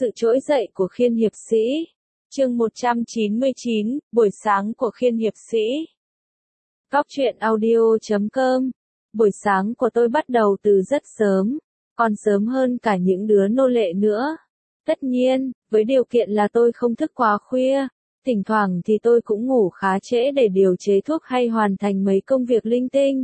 Sự trỗi dậy của Khiên hiệp sĩ. Chương 199, buổi sáng của Khiên hiệp sĩ. Góc truyện audio.com. Buổi sáng của tôi bắt đầu từ rất sớm, còn sớm hơn cả những đứa nô lệ nữa. Tất nhiên, với điều kiện là tôi không thức quá khuya, thỉnh thoảng thì tôi cũng ngủ khá trễ để điều chế thuốc hay hoàn thành mấy công việc linh tinh.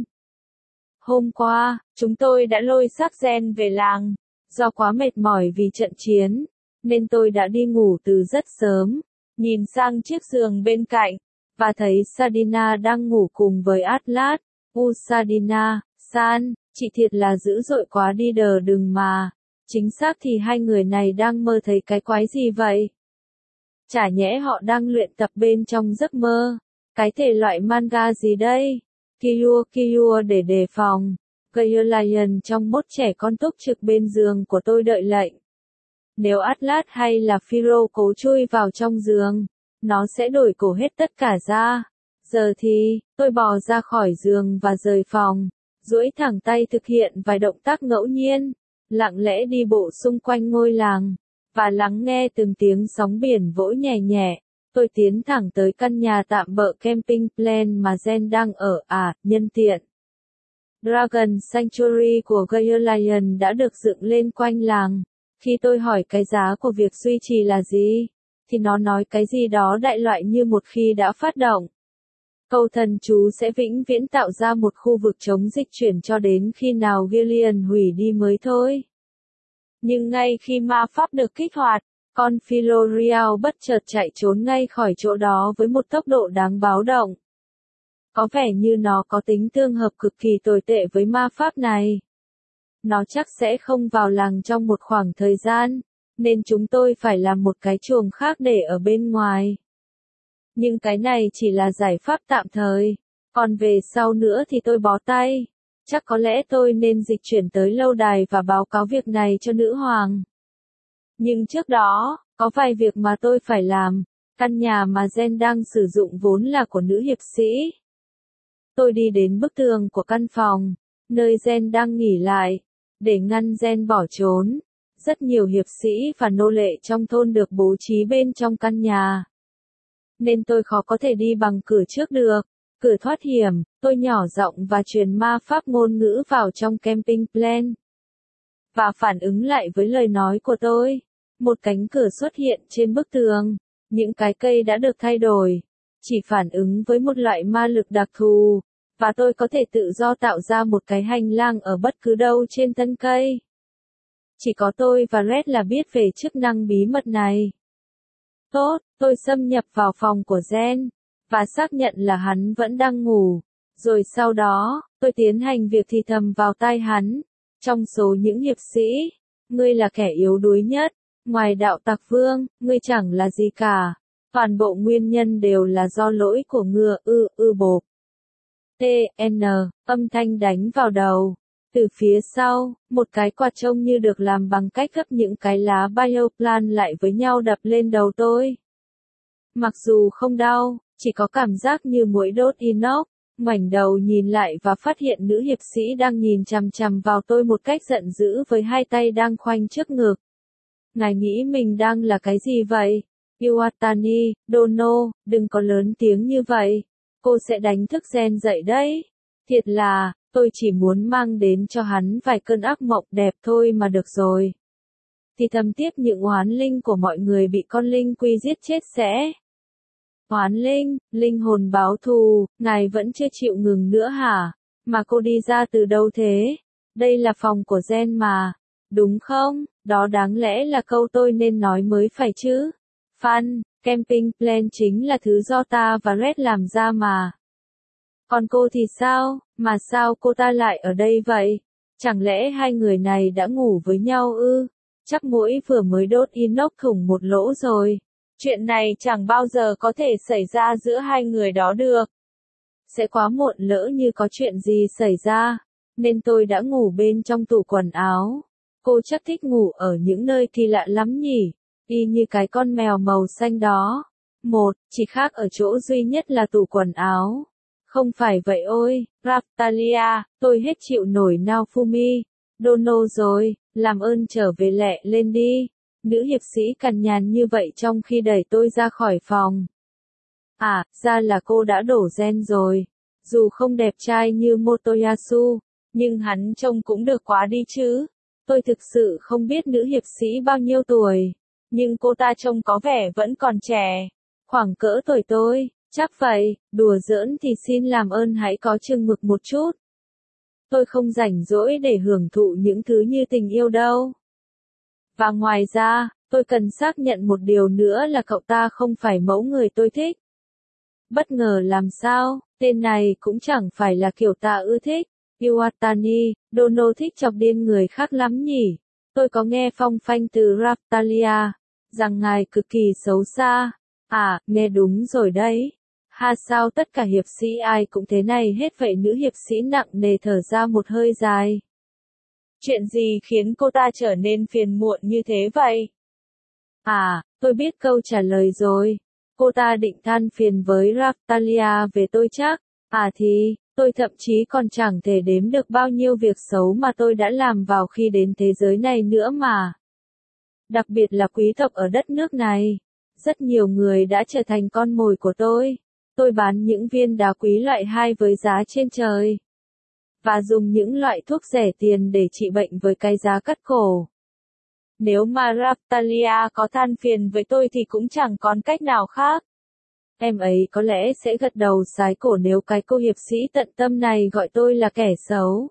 Hôm qua, chúng tôi đã lôi xác Gen về làng. Do quá mệt mỏi vì trận chiến, nên tôi đã đi ngủ từ rất sớm, nhìn sang chiếc giường bên cạnh, và thấy Sadina đang ngủ cùng với Atlas. Sadina, San, chị thiệt là dữ dội quá đi đờ đừng mà. Chính xác thì hai người này đang mơ thấy cái quái gì vậy? Chả nhẽ họ đang luyện tập bên trong giấc mơ? Cái thể loại manga gì đây? Killua để đề phòng. Lion trong mốt trẻ con túc trực bên giường của tôi đợi lệnh. Nếu Atlas hay là Phiro cố chui vào trong giường, nó sẽ đổi cổ hết tất cả ra. Giờ thì, tôi bò ra khỏi giường và rời phòng, duỗi thẳng tay thực hiện vài động tác ngẫu nhiên, lặng lẽ đi bộ xung quanh ngôi làng, và lắng nghe từng tiếng sóng biển vỗ nhẹ nhẹ. Tôi tiến thẳng tới căn nhà tạm bợ camping plan mà Gen đang ở nhân tiện. Dragon Sanctuary của Lion đã được dựng lên quanh làng. Khi tôi hỏi cái giá của việc duy trì là gì, thì nó nói cái gì đó đại loại như một khi đã phát động, câu thần chú sẽ vĩnh viễn tạo ra một khu vực chống dịch chuyển cho đến khi nào Gillian hủy đi mới thôi. Nhưng ngay khi ma pháp được kích hoạt, con Philorial bất chợt chạy trốn ngay khỏi chỗ đó với một tốc độ đáng báo động. Có vẻ như nó có tính tương hợp cực kỳ tồi tệ với ma pháp này. Nó chắc sẽ không vào làng trong một khoảng thời gian, nên chúng tôi phải làm một cái chuồng khác để ở bên ngoài. Nhưng cái này chỉ là giải pháp tạm thời, còn về sau nữa thì tôi bó tay. Chắc có lẽ tôi nên dịch chuyển tới lâu đài và báo cáo việc này cho nữ hoàng. Nhưng trước đó, có vài việc mà tôi phải làm. Căn nhà mà Gen đang sử dụng vốn là của nữ hiệp sĩ. Tôi đi đến bức tường của căn phòng, nơi Gen đang nghỉ lại, để ngăn Gen bỏ trốn. Rất nhiều hiệp sĩ và nô lệ trong thôn được bố trí bên trong căn nhà, nên tôi khó có thể đi bằng cửa trước được. Cửa thoát hiểm, tôi nhỏ giọng và truyền ma pháp ngôn ngữ vào trong camping plan. Và phản ứng lại với lời nói của tôi. Một cánh cửa xuất hiện trên bức tường. Những cái cây đã được thay đổi, chỉ phản ứng với một loại ma lực đặc thù, và tôi có thể tự do tạo ra một cái hành lang ở bất cứ đâu trên thân cây. Chỉ có tôi và Red là biết về chức năng bí mật này. Tốt, tôi xâm nhập vào phòng của Gen, và xác nhận là hắn vẫn đang ngủ. Rồi sau đó, tôi tiến hành việc thì thầm vào tai hắn. Trong số những hiệp sĩ, ngươi là kẻ yếu đuối nhất. Ngoài đạo tặc vương, ngươi chẳng là gì cả. Toàn bộ nguyên nhân đều là do lỗi của ngựa bộp. TN, âm thanh đánh vào đầu. Từ phía sau, một cái quạt trông như được làm bằng cách gấp những cái lá bioplan lại với nhau đập lên đầu tôi. Mặc dù không đau, chỉ có cảm giác như muỗi đốt inox. Ngoảnh đầu nhìn lại và phát hiện nữ hiệp sĩ đang nhìn chằm chằm vào tôi một cách giận dữ với hai tay đang khoanh trước ngực. Ngài nghĩ mình đang là cái gì vậy? Iwatani, Dono, đừng có lớn tiếng như vậy. Cô sẽ đánh thức Gen dậy đấy. Thiệt là, tôi chỉ muốn mang đến cho hắn vài cơn ác mộng đẹp thôi mà được rồi. Thì thầm tiếp những oán linh của mọi người bị con linh quy giết chết sẽ. Oán linh, linh hồn báo thù, ngài vẫn chưa chịu ngừng nữa hả? Mà cô đi ra từ đâu thế? Đây là phòng của Gen mà. Đúng không? Đó đáng lẽ là câu tôi nên nói mới phải chứ. Fun, camping plan chính là thứ do ta và Red làm ra mà. Còn cô thì sao? Mà sao cô ta lại ở đây vậy? Chẳng lẽ hai người này đã ngủ với nhau ư? Chắc mũi vừa mới đốt inox thủng một lỗ rồi. Chuyện này chẳng bao giờ có thể xảy ra giữa hai người đó được. Sẽ quá muộn lỡ như có chuyện gì xảy ra. Nên tôi đã ngủ bên trong tủ quần áo. Cô chắc thích ngủ ở những nơi kỳ lạ lắm nhỉ, y như cái con mèo màu xanh đó. Chỉ khác ở chỗ duy nhất là tủ quần áo. Không phải vậy ôi, Raftalia, tôi hết chịu nổi Naofumi. Dono rồi, làm ơn trở về lẹ lên đi. Nữ hiệp sĩ cằn nhằn như vậy trong khi đẩy tôi ra khỏi phòng. À, ra là cô đã đổ gen rồi. Dù không đẹp trai như Motoyasu, nhưng hắn trông cũng được quá đi chứ. Tôi thực sự không biết nữ hiệp sĩ bao nhiêu tuổi, nhưng cô ta trông có vẻ vẫn còn trẻ. Khoảng cỡ tuổi tôi, chắc vậy, đùa giỡn thì xin làm ơn hãy có chừng mực một chút. Tôi không rảnh rỗi để hưởng thụ những thứ như tình yêu đâu. Và ngoài ra, tôi cần xác nhận một điều nữa là cậu ta không phải mẫu người tôi thích. Bất ngờ làm sao, tên này cũng chẳng phải là kiểu ta ưa thích. Iwatani, Dono thích chọc điên người khác lắm nhỉ. Tôi có nghe phong phanh từ Raftalia, rằng ngài cực kỳ xấu xa. À, nghe đúng rồi đấy. Ha sao tất cả hiệp sĩ ai cũng thế này hết vậy? Nữ hiệp sĩ nặng nề thở ra một hơi dài. Chuyện gì khiến cô ta trở nên phiền muộn như thế vậy? À, tôi biết câu trả lời rồi. Cô ta định than phiền với Raftalia về tôi chắc. À thì, tôi thậm chí còn chẳng thể đếm được bao nhiêu việc xấu mà tôi đã làm vào khi đến thế giới này nữa mà. Đặc biệt là quý tộc ở đất nước này. Rất nhiều người đã trở thành con mồi của tôi. Tôi bán những viên đá quý loại 2 với giá trên trời. Và dùng những loại thuốc rẻ tiền để trị bệnh với cái giá cắt cổ. Nếu mà Raftalia có than phiền với tôi thì cũng chẳng còn cách nào khác. Em ấy có lẽ sẽ gật đầu sái cổ nếu cái cô hiệp sĩ tận tâm này gọi tôi là kẻ xấu.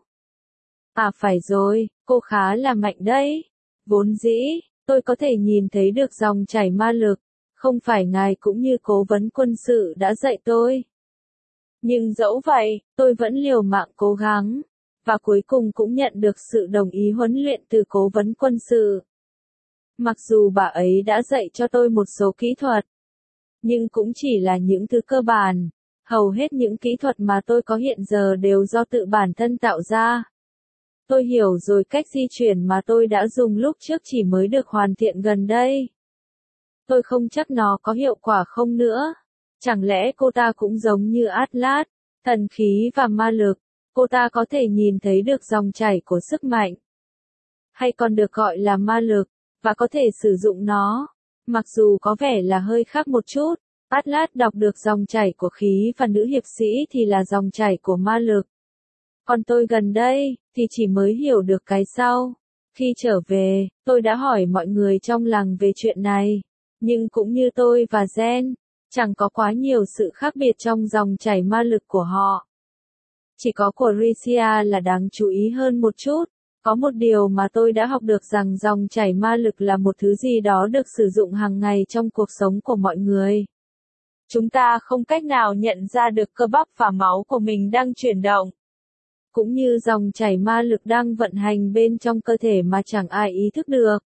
À phải rồi, cô khá là mạnh đấy. Vốn dĩ, tôi có thể nhìn thấy được dòng chảy ma lực. Không phải ngài cũng như cố vấn quân sự đã dạy tôi. Nhưng dẫu vậy, tôi vẫn liều mạng cố gắng. Và cuối cùng cũng nhận được sự đồng ý huấn luyện từ cố vấn quân sự. Mặc dù bà ấy đã dạy cho tôi một số kỹ thuật. Nhưng cũng chỉ là những thứ cơ bản. Hầu hết những kỹ thuật mà tôi có hiện giờ đều do tự bản thân tạo ra. Tôi hiểu rồi cách di chuyển mà tôi đã dùng lúc trước chỉ mới được hoàn thiện gần đây. Tôi không chắc nó có hiệu quả không nữa. Chẳng lẽ cô ta cũng giống như Atlas, thần khí và ma lực, cô ta có thể nhìn thấy được dòng chảy của sức mạnh, hay còn được gọi là ma lực, và có thể sử dụng nó. Mặc dù có vẻ là hơi khác một chút, Atlas đọc được dòng chảy của khí và nữ hiệp sĩ thì là dòng chảy của ma lực. Còn tôi gần đây, thì chỉ mới hiểu được cái sau. Khi trở về, tôi đã hỏi mọi người trong làng về chuyện này. Nhưng cũng như tôi và Zen, chẳng có quá nhiều sự khác biệt trong dòng chảy ma lực của họ. Chỉ có của Ricia là đáng chú ý hơn một chút. Có một điều mà tôi đã học được rằng dòng chảy ma lực là một thứ gì đó được sử dụng hàng ngày trong cuộc sống của mọi người. Chúng ta không cách nào nhận ra được cơ bắp và máu của mình đang chuyển động. Cũng như dòng chảy ma lực đang vận hành bên trong cơ thể mà chẳng ai ý thức được.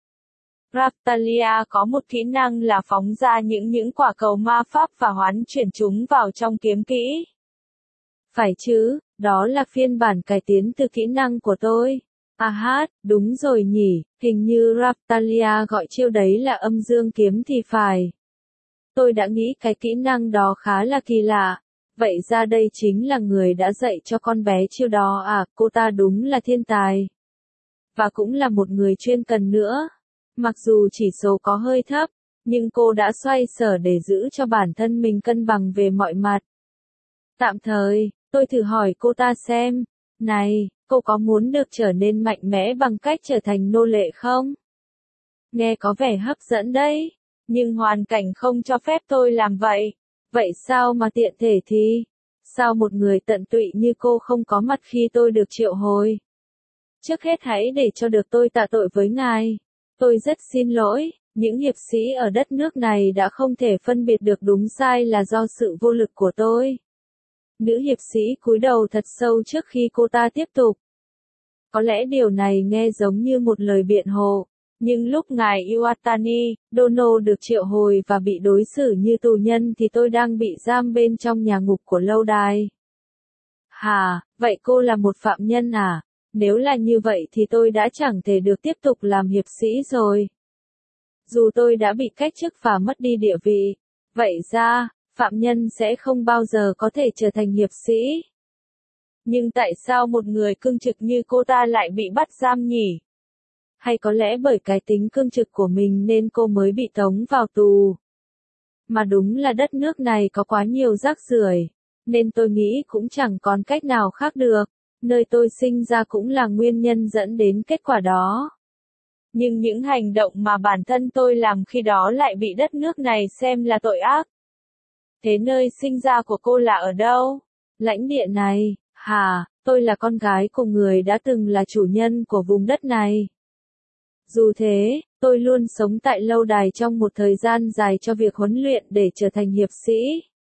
Raftalia có một kỹ năng là phóng ra những quả cầu ma pháp và hoán chuyển chúng vào trong kiếm kỹ. Phải chứ, đó là phiên bản cải tiến từ kỹ năng của tôi. À hát, đúng rồi nhỉ, hình như Raftalia gọi chiêu đấy là âm dương kiếm thì phải. Tôi đã nghĩ cái kỹ năng đó khá là kỳ lạ. Vậy ra đây chính là người đã dạy cho con bé chiêu đó à, cô ta đúng là thiên tài. Và cũng là một người chuyên cần nữa. Mặc dù chỉ số có hơi thấp, nhưng cô đã xoay sở để giữ cho bản thân mình cân bằng về mọi mặt. Tạm thời, tôi thử hỏi cô ta xem, này, cô có muốn được trở nên mạnh mẽ bằng cách trở thành nô lệ không? Nghe có vẻ hấp dẫn đấy, nhưng hoàn cảnh không cho phép tôi làm vậy. Vậy sao mà tiện thể thì? Sao một người tận tụy như cô không có mặt khi tôi được triệu hồi? Trước hết hãy để cho được tôi tạ tội với ngài. Tôi rất xin lỗi, những hiệp sĩ ở đất nước này đã không thể phân biệt được đúng sai là do sự vô lực của tôi. Nữ hiệp sĩ cúi đầu thật sâu trước khi cô ta tiếp tục. Có lẽ điều này nghe giống như một lời biện hộ, nhưng lúc ngài Iwatani, Dono được triệu hồi và bị đối xử như tù nhân thì tôi đang bị giam bên trong nhà ngục của lâu đài. Hà, vậy cô là một phạm nhân à? Nếu là như vậy thì tôi đã chẳng thể được tiếp tục làm hiệp sĩ rồi. Dù tôi đã bị cách chức và mất đi địa vị, vậy ra, phạm nhân sẽ không bao giờ có thể trở thành hiệp sĩ. Nhưng tại sao một người cương trực như cô ta lại bị bắt giam nhỉ? Hay có lẽ bởi cái tính cương trực của mình nên cô mới bị tống vào tù. Mà đúng là đất nước này có quá nhiều rác rưởi, nên tôi nghĩ cũng chẳng còn cách nào khác được. Nơi tôi sinh ra cũng là nguyên nhân dẫn đến kết quả đó. Nhưng những hành động mà bản thân tôi làm khi đó lại bị đất nước này xem là tội ác. Thế nơi sinh ra của cô là ở đâu? Lãnh địa này, hả? Tôi là con gái của người đã từng là chủ nhân của vùng đất này. Dù thế, tôi luôn sống tại lâu đài trong một thời gian dài cho việc huấn luyện để trở thành hiệp sĩ.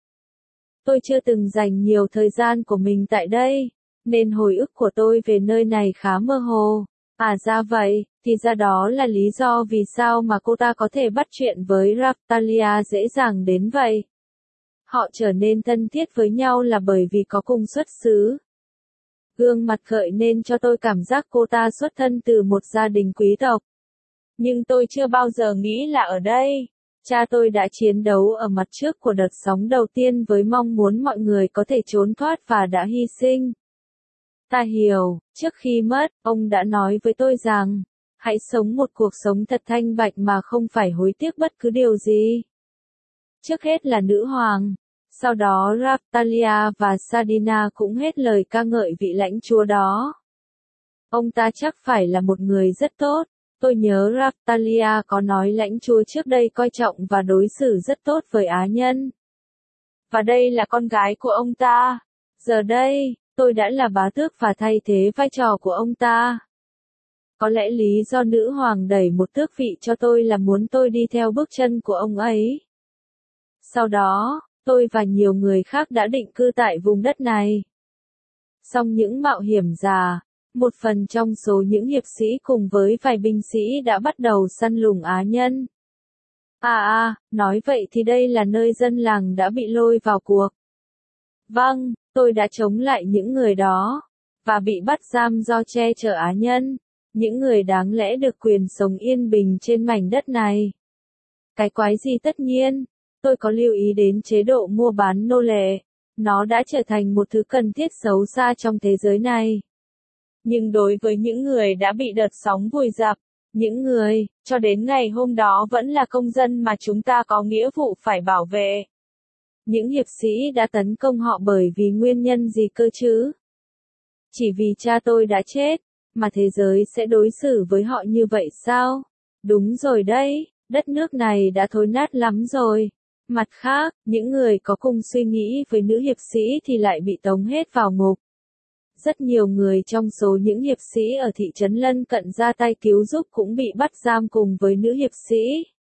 Tôi chưa từng dành nhiều thời gian của mình tại đây, nên hồi ức của tôi về nơi này khá mơ hồ. À ra vậy, thì ra đó là lý do vì sao mà cô ta có thể bắt chuyện với Raftalia dễ dàng đến vậy. Họ trở nên thân thiết với nhau là bởi vì có cùng xuất xứ. Gương mặt gợi nên cho tôi cảm giác cô ta xuất thân từ một gia đình quý tộc. Nhưng tôi chưa bao giờ nghĩ là ở đây. Cha tôi đã chiến đấu ở mặt trước của đợt sóng đầu tiên với mong muốn mọi người có thể trốn thoát và đã hy sinh. Ta hiểu, trước khi mất, ông đã nói với tôi rằng, hãy sống một cuộc sống thật thanh bạch mà không phải hối tiếc bất cứ điều gì. Trước hết là nữ hoàng, sau đó Raftalia và Sadina cũng hết lời ca ngợi vị lãnh chúa đó. Ông ta chắc phải là một người rất tốt. Tôi nhớ Raftalia có nói lãnh chúa trước đây coi trọng và đối xử rất tốt với á nhân. Và đây là con gái của ông ta. Giờ đây, tôi đã là bá tước và thay thế vai trò của ông ta. Có lẽ lý do nữ hoàng đẩy một tước vị cho tôi là muốn tôi đi theo bước chân của ông ấy. Sau đó, tôi và nhiều người khác đã định cư tại vùng đất này. Song những mạo hiểm già, một phần trong số những hiệp sĩ cùng với vài binh sĩ đã bắt đầu săn lùng á nhân. Nói vậy thì đây là nơi dân làng đã bị lôi vào cuộc. Vâng, tôi đã chống lại những người đó, và bị bắt giam do che chở á nhân, những người đáng lẽ được quyền sống yên bình trên mảnh đất này. Cái quái gì tất nhiên, tôi có lưu ý đến chế độ mua bán nô lệ, nó đã trở thành một thứ cần thiết xấu xa trong thế giới này. Nhưng đối với những người đã bị đợt sóng vùi dập, những người, cho đến ngày hôm đó vẫn là công dân mà chúng ta có nghĩa vụ phải bảo vệ. Những hiệp sĩ đã tấn công họ bởi vì nguyên nhân gì cơ chứ? Chỉ vì cha tôi đã chết, mà thế giới sẽ đối xử với họ như vậy sao? Đúng rồi đấy, đất nước này đã thối nát lắm rồi. Mặt khác, những người có cùng suy nghĩ với nữ hiệp sĩ thì lại bị tống hết vào ngục. Rất nhiều người trong số những hiệp sĩ ở thị trấn lân cận ra tay cứu giúp cũng bị bắt giam cùng với nữ hiệp sĩ.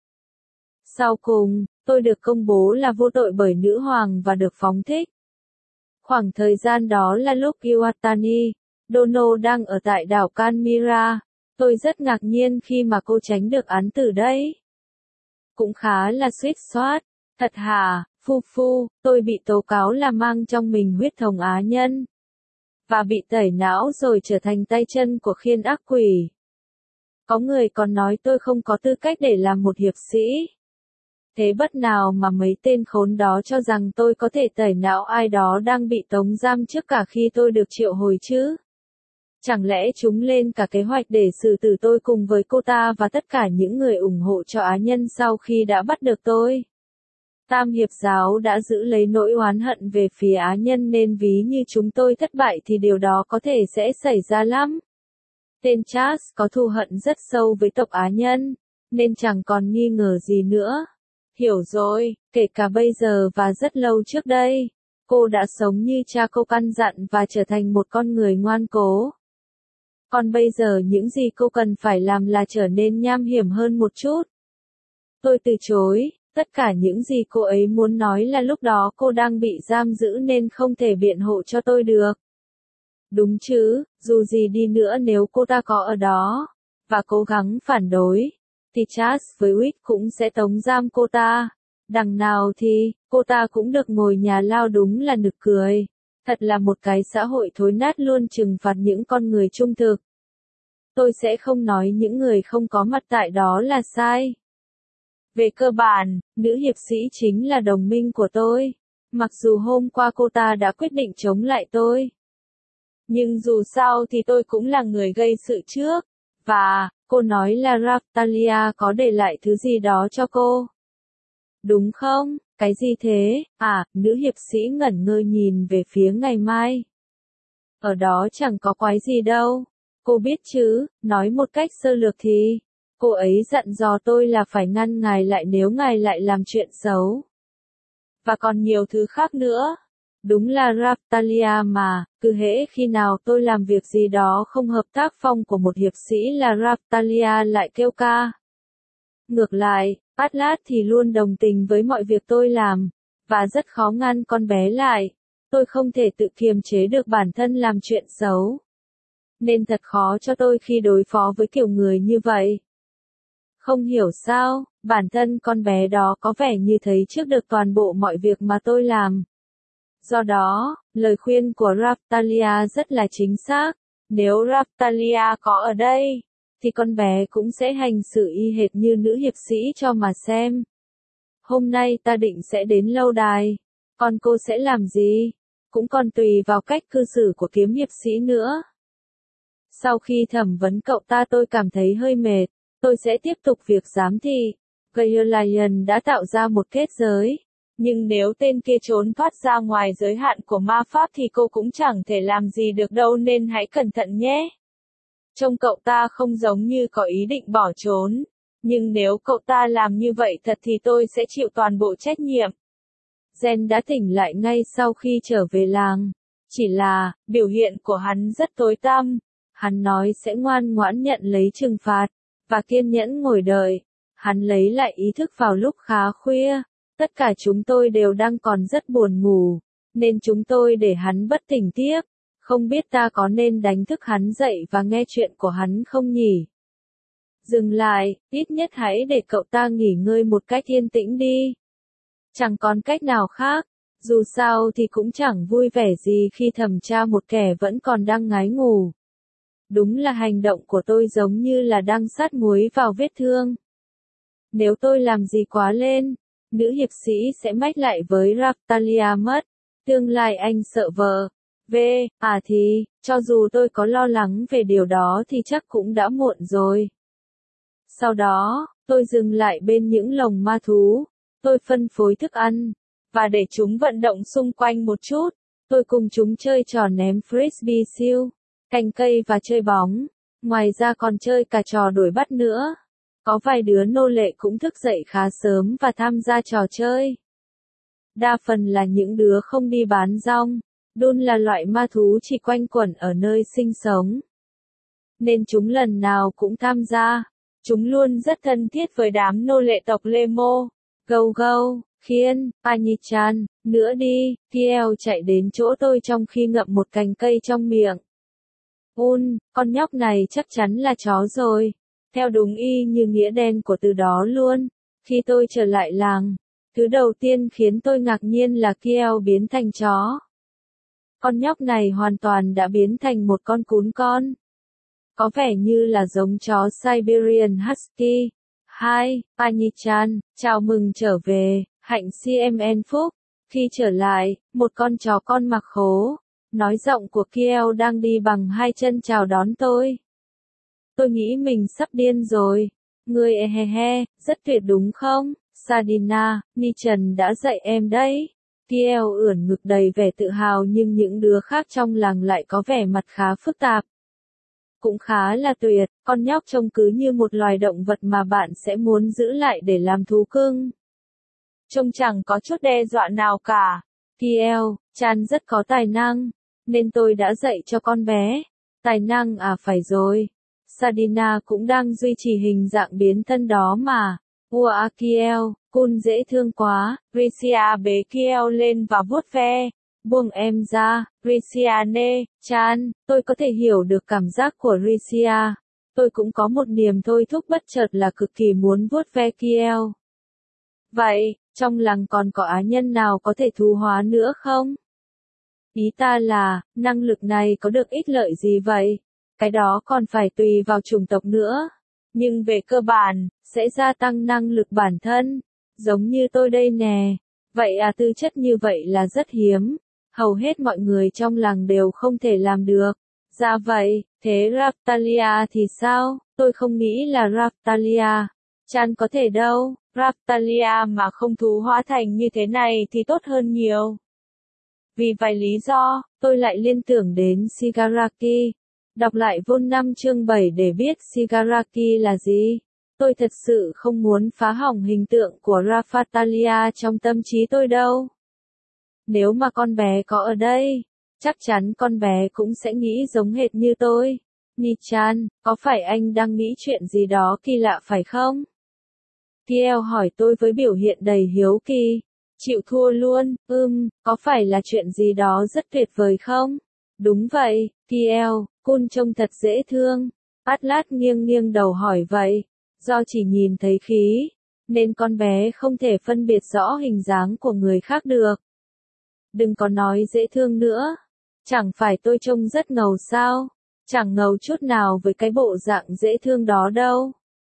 Sau cùng, tôi được công bố là vô tội bởi nữ hoàng và được phóng thích. Khoảng thời gian đó là lúc Iwatani, Dono đang ở tại đảo Kanmira. Tôi rất ngạc nhiên khi mà cô tránh được án tử đấy. Cũng khá là suýt soát. Thật hả, Phu, tôi bị tố cáo là mang trong mình huyết thống á nhân. Và bị tẩy não rồi trở thành tay chân của khiên ác quỷ. Có người còn nói tôi không có tư cách để làm một hiệp sĩ. Thế bất nào mà mấy tên khốn đó cho rằng tôi có thể tẩy não ai đó đang bị tống giam trước cả khi tôi được triệu hồi chứ? Chẳng lẽ chúng lên cả kế hoạch để xử tử tôi cùng với cô ta và tất cả những người ủng hộ cho á nhân sau khi đã bắt được tôi? Tam hiệp giáo đã giữ lấy nỗi oán hận về phía á nhân nên ví như chúng tôi thất bại thì điều đó có thể sẽ xảy ra lắm. Tên Charles có thù hận rất sâu với tộc á nhân, nên chẳng còn nghi ngờ gì nữa. Hiểu rồi, kể cả bây giờ và rất lâu trước đây, cô đã sống như cha cô căn dặn và trở thành một con người ngoan cố. Còn bây giờ những gì cô cần phải làm là trở nên nham hiểm hơn một chút. Tôi từ chối. Tất cả những gì cô ấy muốn nói là lúc đó cô đang bị giam giữ nên không thể biện hộ cho tôi được. Đúng chứ, dù gì đi nữa nếu cô ta có ở đó, và cố gắng phản đối, thì Charles với Witt cũng sẽ tống giam cô ta. Đằng nào thì, cô ta cũng được ngồi nhà lao đúng là nực cười. Thật là một cái xã hội thối nát luôn trừng phạt những con người trung thực. Tôi sẽ không nói những người không có mặt tại đó là sai. Về cơ bản, nữ hiệp sĩ chính là đồng minh của tôi. Mặc dù hôm qua cô ta đã quyết định chống lại tôi. Nhưng dù sao thì tôi cũng là người gây sự trước. Và, Cô nói là Raftalia có để lại thứ gì đó cho cô. Đúng không? Cái gì thế? À, nữ hiệp sĩ ngẩn ngơ nhìn về phía ngày mai. Ở đó chẳng có quái gì đâu. Cô biết chứ, nói một cách sơ lược thì, cô ấy dặn dò tôi là phải ngăn ngài lại nếu ngài lại làm chuyện xấu. Và còn nhiều thứ khác nữa. Đúng là Raftalia mà, cứ hễ khi nào tôi làm việc gì đó không hợp tác phong của một hiệp sĩ là Raftalia lại kêu ca. Ngược lại, Atlas thì luôn đồng tình với mọi việc tôi làm, và rất khó ngăn con bé lại. Tôi không thể tự kiềm chế được bản thân làm chuyện xấu. Nên thật khó cho tôi khi đối phó với kiểu người như vậy. Không hiểu sao, bản thân con bé đó có vẻ như thấy trước được toàn bộ mọi việc mà tôi làm. Do đó, lời khuyên của Raftalia rất là chính xác. Nếu Raftalia có ở đây, thì con bé cũng sẽ hành xử y hệt như nữ hiệp sĩ cho mà xem. Hôm nay ta định sẽ đến lâu đài. Còn cô sẽ làm gì? Cũng còn tùy vào cách cư xử của kiếm hiệp sĩ nữa. Sau khi thẩm vấn cậu ta tôi cảm thấy hơi mệt. Tôi sẽ tiếp tục việc giám thị. Gaelian đã tạo ra một kết giới. Nhưng nếu tên kia trốn thoát ra ngoài giới hạn của ma pháp thì cô cũng chẳng thể làm gì được đâu nên hãy cẩn thận nhé. Trông cậu ta không giống như có ý định bỏ trốn. Nhưng nếu cậu ta làm như vậy thật thì tôi sẽ chịu toàn bộ trách nhiệm. Jen đã tỉnh lại ngay sau khi trở về làng. Chỉ là, biểu hiện của hắn rất tối tăm. Hắn nói sẽ ngoan ngoãn nhận lấy trừng phạt, và kiên nhẫn ngồi đợi. Hắn lấy lại ý thức vào lúc khá khuya. Tất cả chúng tôi đều đang còn rất buồn ngủ, nên chúng tôi để hắn bất tỉnh tiếp. Không biết ta có nên đánh thức hắn dậy và nghe chuyện của hắn không nhỉ? Dừng lại, ít nhất hãy để cậu ta nghỉ ngơi một cách yên tĩnh đi. Chẳng còn cách nào khác, dù sao thì cũng chẳng vui vẻ gì khi thẩm tra một kẻ vẫn còn đang ngái ngủ. Đúng là hành động của tôi giống như là đang sát muối vào vết thương. Nếu tôi làm gì quá lên, nữ hiệp sĩ sẽ mách lại với Raftalia mất. Tương lai anh sợ vợ. Thì, cho dù tôi có lo lắng về điều đó thì chắc cũng đã muộn rồi. Sau đó, tôi dừng lại bên những lồng ma thú. Tôi phân phối thức ăn, và để chúng vận động xung quanh một chút. Tôi cùng chúng chơi trò ném frisbee siêu, cành cây và chơi bóng. Ngoài ra còn chơi cả trò đuổi bắt nữa. Có vài đứa nô lệ cũng thức dậy khá sớm và tham gia trò chơi. Đa phần là những đứa không đi bán rong. Đun là loại ma thú chỉ quanh quẩn ở nơi sinh sống. Nên chúng lần nào cũng tham gia. Chúng luôn rất thân thiết với đám nô lệ tộc Lemo. Gâu gâu, khiên, Panichan, nữa đi, Kiel chạy đến chỗ tôi trong khi ngậm một cành cây trong miệng. Con nhóc này chắc chắn là chó rồi. Theo đúng y như nghĩa đen của từ đó luôn. Khi tôi trở lại làng, thứ đầu tiên khiến tôi ngạc nhiên là Kiel biến thành chó. Con nhóc này hoàn toàn đã biến thành một con cún con. Có vẻ như là giống chó Siberian Husky. Hi, Panichan, chào mừng trở về, hạnh CMN Phúc. Khi trở lại, một con chó con mặc khố, nói giọng của Kiel đang đi bằng hai chân chào đón tôi. Tôi nghĩ mình sắp điên rồi. Ngươi rất tuyệt đúng không? Sadina, Nichan đã dạy em đấy. Kiel ưỡn ngực đầy vẻ tự hào nhưng những đứa khác trong làng lại có vẻ mặt khá phức tạp. Cũng khá là tuyệt, con nhóc trông cứ như một loài động vật mà bạn sẽ muốn giữ lại để làm thú cưng. Trông chẳng có chút đe dọa nào cả. Kiel, Chan rất có tài năng, nên tôi đã dạy cho con bé. Tài năng à, phải rồi. Sadina cũng đang duy trì hình dạng biến thân đó mà. Ua Kiel, cun dễ thương quá. Ricia bế Kiel lên và vuốt ve. Buông em ra, Ricia nê, Chan, tôi có thể hiểu được cảm giác của Ricia. Tôi cũng có một niềm thôi thúc bất chợt là cực kỳ muốn vuốt ve Kiel. Vậy, trong làng còn có á nhân nào có thể thú hóa nữa không? Ý ta là, năng lực này có được ích lợi gì vậy? Cái đó còn phải tùy vào chủng tộc nữa. Nhưng về cơ bản, sẽ gia tăng năng lực bản thân. Giống như tôi đây nè. Vậy à, tư chất như vậy là rất hiếm. Hầu hết mọi người trong làng đều không thể làm được. Dạ vậy, thế Raftalia thì sao? Tôi không nghĩ là Raftalia. Chan có thể đâu, Raftalia mà không thú hóa thành như thế này thì tốt hơn nhiều. Vì vài lý do, tôi lại liên tưởng đến Shigaraki. Đọc lại Vol 5 chương 7 để biết Shigaraki là gì. Tôi thật sự không muốn phá hỏng hình tượng của Raftalia trong tâm trí tôi đâu. Nếu mà con bé có ở đây, chắc chắn con bé cũng sẽ nghĩ giống hệt như tôi. Ni-chan, có phải anh đang nghĩ chuyện gì đó kỳ lạ phải không? Kiel hỏi tôi với biểu hiện đầy hiếu kỳ. Chịu thua luôn, có phải là chuyện gì đó rất tuyệt vời không? Đúng vậy, Kiel, Kun trông thật dễ thương. Atlas nghiêng nghiêng đầu hỏi vậy. Do chỉ nhìn thấy khí, nên con bé không thể phân biệt rõ hình dáng của người khác được. Đừng có nói dễ thương nữa. Chẳng phải tôi trông rất ngầu sao? Chẳng ngầu chút nào với cái bộ dạng dễ thương đó đâu.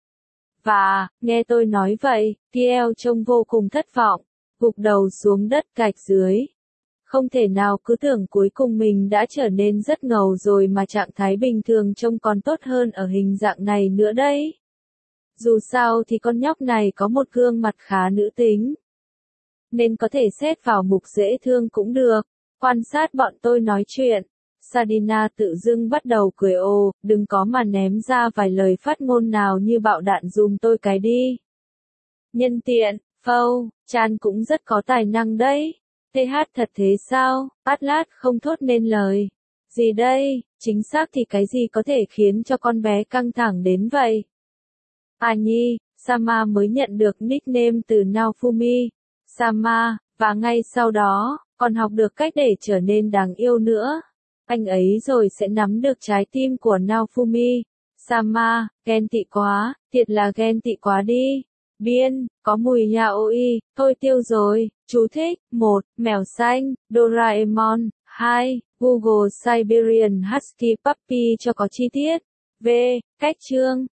Và, nghe tôi nói vậy, Kiel trông vô cùng thất vọng, gục đầu xuống đất gạch dưới. Không thể nào cứ tưởng cuối cùng mình đã trở nên rất ngầu rồi mà trạng thái bình thường trông còn tốt hơn ở hình dạng này nữa đấy. Dù sao thì con nhóc này có một gương mặt khá nữ tính, nên có thể xét vào mục dễ thương cũng được. Quan sát bọn tôi nói chuyện, Sadina tự dưng bắt đầu cười ồ, đừng có mà ném ra vài lời phát ngôn nào như bạo đạn dùm tôi cái đi. Nhân tiện, Phâu, Chan cũng rất có tài năng đấy. TH thật thế sao? Atlas không thốt nên lời. Gì đây? Chính xác thì cái gì có thể khiến cho con bé căng thẳng đến vậy? À nhi, Sama mới nhận được nickname từ Naofumi. Sama, và ngay sau đó, còn học được cách để trở nên đáng yêu nữa. Anh ấy rồi sẽ nắm được trái tim của Naofumi. Sama, ghen tị quá, thiệt là ghen tị quá đi. Biên, có mùi yaoi, thôi tiêu rồi. Chú thích, 1. Mèo xanh, Doraemon. 2. Google Siberian Husky Puppy cho có chi tiết. V. Cách chương.